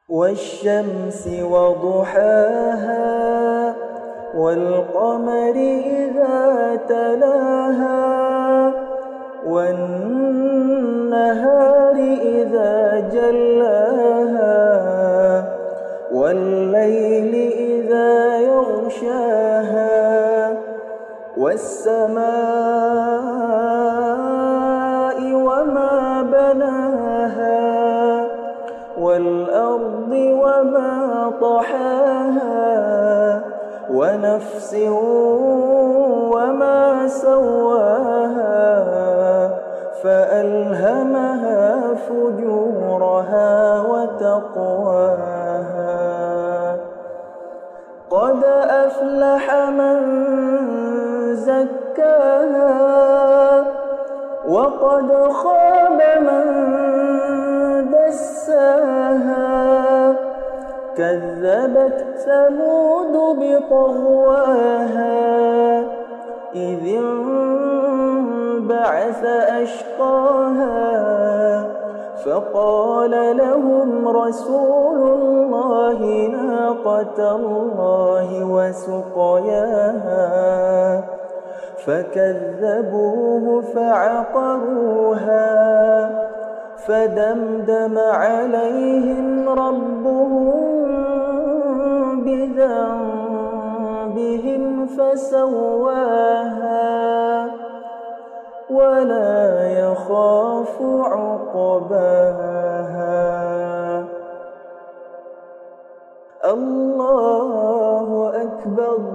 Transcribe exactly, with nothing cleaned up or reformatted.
والشمس وضحاها والقمر إذا تلاها والنهار إذا جلاها والليل إذا يغشاها والسماء وما بناها والأرض وما طحاها ونفس وما سواها فألهمها فجورها وتقواها قد أفلح من زكاها وقد خاب من دساها كذبت ثمود بطغواها إذ انبعث أشقاها فقال لهم رسول الله ناقة الله وسقياها فكذبوه فعقروها فدمدم عليهم ربهم بذنبهم فسواها ولا يخاف عقباها. الله أكبر.